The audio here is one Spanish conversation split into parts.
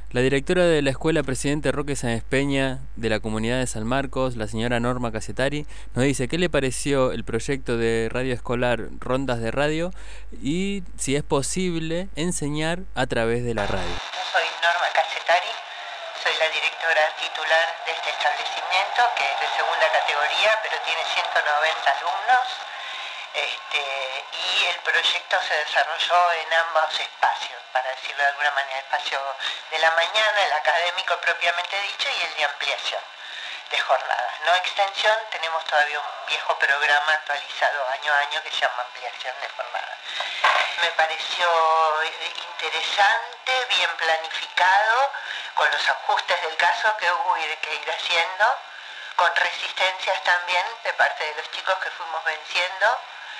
La directora de la Escuela Presidente Roque Sáenz Peña de la Comunidad de San Marcos, la señora Norma Cassetari, nos dice qué le pareció el proyecto de radio escolar Rondas de Radio y si es posible enseñar a través de la radio. Yo soy Norma Cassetari, soy la directora titular de este establecimiento que es de segunda categoría, pero tiene 190 alumnos. Y el proyecto se desarrolló en ambos espacios, para decirlo de alguna manera, el espacio de la mañana, el académico propiamente dicho, y el de ampliación de jornadas. No extensión, tenemos todavía un viejo programa actualizado año a año que se llama ampliación de jornadas. Me pareció interesante, bien planificado, con los ajustes del caso que hubo que ir haciendo, con resistencias también de parte de los chicos que fuimos venciendo.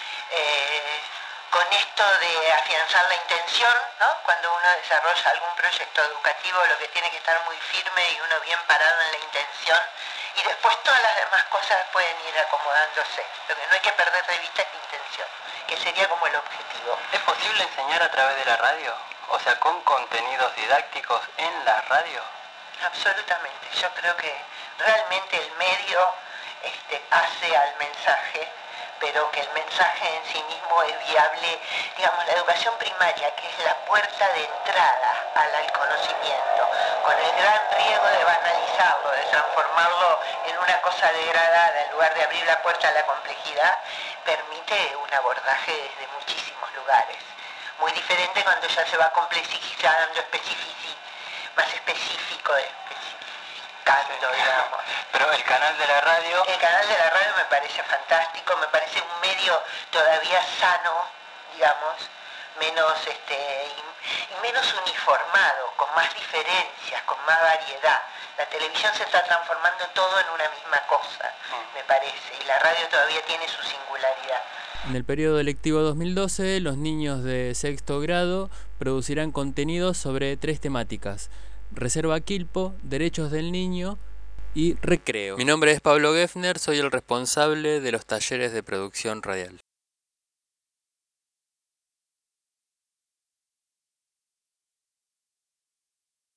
Con esto de afianzar la intención, ¿no? Cuando uno desarrolla algún proyecto educativo, lo que tiene que estar muy firme y uno bien parado en la intención, y después todas las demás cosas pueden ir acomodándose. Lo que no hay que perder de vista es la intención, que sería como el objetivo. ¿Es posible enseñar a través de la radio? O sea, con contenidos didácticos en la radio. Absolutamente. Yo creo que realmente el medio hace al mensaje, pero que el mensaje en sí mismo es viable. Digamos, la educación primaria, que es la puerta de entrada al conocimiento, con el gran riesgo de banalizarlo, de transformarlo en una cosa degradada, en lugar de abrir la puerta a la complejidad, permite un abordaje desde muchísimos lugares. Muy diferente cuando ya se va complejizando, más específico, digamos. Pero el canal de la radio... El canal de la radio me parece fantástico, me parece un medio todavía sano, digamos, menos uniformado, con más diferencias, con más variedad. La televisión se está transformando todo en una misma cosa, me parece, y la radio todavía tiene su singularidad. En el periodo lectivo 2012, los niños de sexto grado producirán contenidos sobre 3 temáticas: Reserva Quilpo, Derechos del Niño y Recreo. Mi nombre es Pablo Geffner, soy el responsable de los talleres de producción radial.